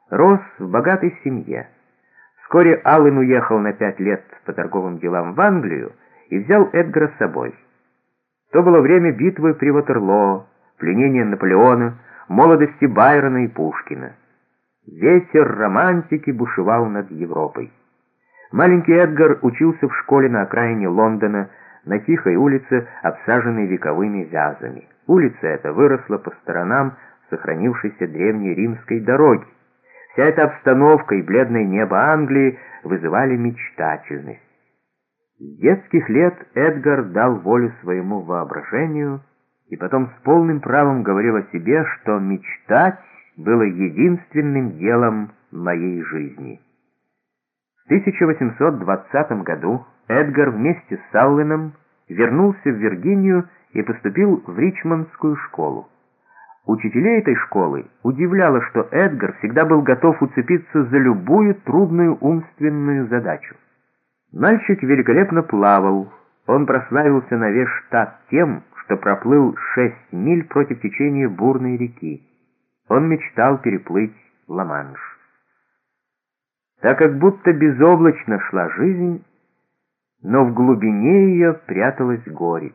Рос в богатой семье. Вскоре Аллен уехал на 5 лет по торговым делам в Англию и взял Эдгара с собой. То было время битвы при Ватерлоо, пленения Наполеона, молодости Байрона и Пушкина. Ветер романтики бушевал над Европой. Маленький Эдгар учился в школе на окраине Лондона, на тихой улице, обсаженной вековыми вязами. Улица эта выросла по сторонам сохранившейся древней римской дороги. Вся эта обстановка и бледное небо Англии вызывали мечтательность. С детских лет Эдгар дал волю своему воображению и потом с полным правом говорил о себе, что мечтать было единственным делом моей жизни. В 1820 году Эдгар вместе с Алленом вернулся в Виргинию и поступил в Ричмондскую школу. Учителей этой школы удивляло, что Эдгар всегда был готов уцепиться за любую трудную умственную задачу. Мальчик великолепно плавал. Он прославился на весь штат тем, что проплыл 6 миль против течения бурной реки. Он мечтал переплыть Ла-Манш. Так как будто безоблачно шла жизнь, но в глубине ее пряталась горечь.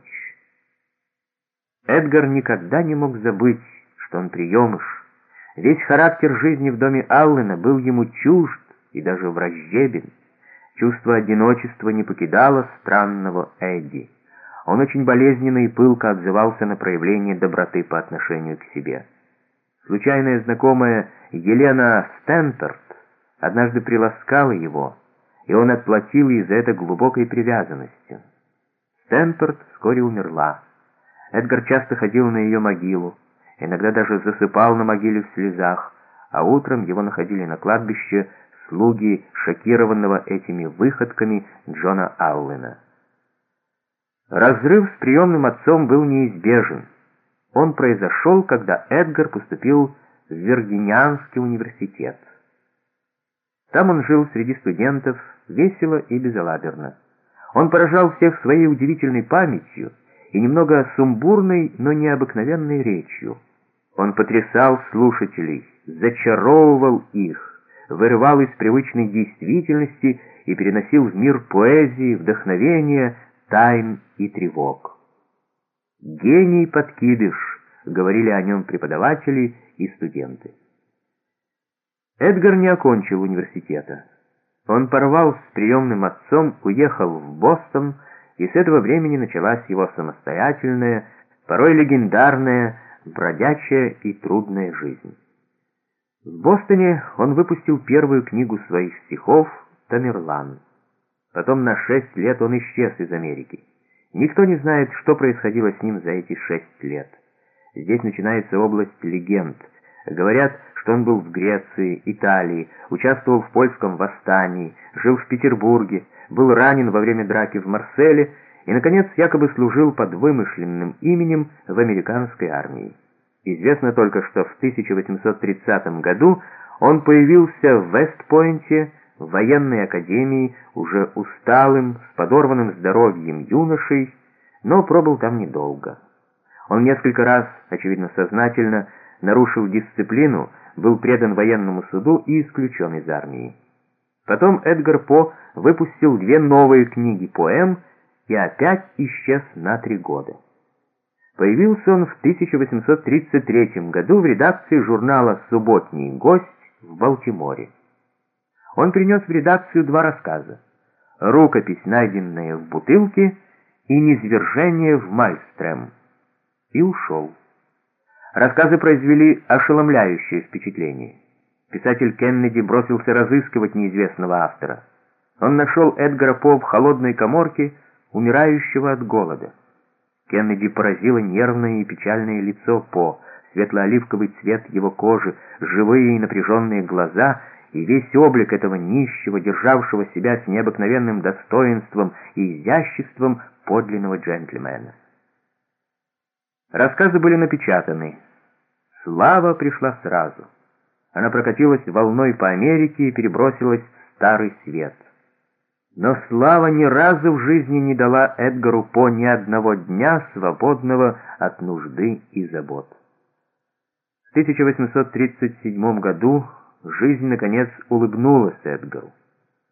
Эдгар никогда не мог забыть, что он приемыш. Весь характер жизни в доме Аллена был ему чужд и даже враждебен. Чувство одиночества не покидало странного Эдди. Он очень болезненно и пылко отзывался на проявление доброты по отношению к себе. Случайная знакомая Елена Стэнфорд однажды приласкала его, и он отплатил ей за это глубокой привязанностью. Стэнфорд вскоре умерла. Эдгар часто ходил на ее могилу, иногда даже засыпал на могиле в слезах, а утром его находили на кладбище слуги шокированного этими выходками Джона Аллена. Разрыв с приемным отцом был неизбежен. Он произошел, когда Эдгар поступил в Виргинианский университет. Там он жил среди студентов весело и безалаберно. Он поражал всех своей удивительной памятью и немного сумбурной, но необыкновенной речью. Он потрясал слушателей, зачаровывал их, вырывал из привычной действительности и переносил в мир поэзии, вдохновения, тайн и тревог. «Гений подкидыш», — говорили о нем преподаватели и студенты. Эдгар не окончил университета. Он порвал с приемным отцом, уехал в Бостон, и с этого времени началась его самостоятельная, порой легендарная, бродячая и трудная жизнь. В Бостоне он выпустил первую книгу своих стихов «Тамерлан». Потом на 6 лет он исчез из Америки. Никто не знает, что происходило с ним за эти 6 лет. Здесь начинается область легенд. Говорят, что он был в Греции, Италии, участвовал в польском восстании, жил в Петербурге, был ранен во время драки в Марселе и, наконец, якобы служил под вымышленным именем в американской армии. Известно только, что в 1830 году он появился в Вест-Пойнте, в военной академии, уже усталым, с подорванным здоровьем юношей, но пробыл там недолго. Он несколько раз, очевидно сознательно, нарушил дисциплину, был предан военному суду и исключен из армии. Потом Эдгар По выпустил 2 новые книги поэм и опять исчез на 3 года. Появился он в 1833 году в редакции журнала «Субботний гость» в Балтиморе. Он принес в редакцию 2 рассказа: «Рукопись, найденная в бутылке», и «Низвержение в Мальстрем», и ушел. Рассказы произвели ошеломляющее впечатление. Писатель Кеннеди бросился разыскивать неизвестного автора. Он нашел Эдгара По в холодной каморке, умирающего от голода. Кеннеди поразило нервное и печальное лицо По, светло-оливковый цвет его кожи, живые и напряженные глаза и весь облик этого нищего, державшего себя с необыкновенным достоинством и изяществом подлинного джентльмена. Рассказы были напечатаны. Слава пришла сразу. Она прокатилась волной по Америке и перебросилась в Старый Свет. Но слава ни разу в жизни не дала Эдгару По ни одного дня, свободного от нужды и забот. В 1837 году Жизнь, наконец, улыбнулась Эдгару.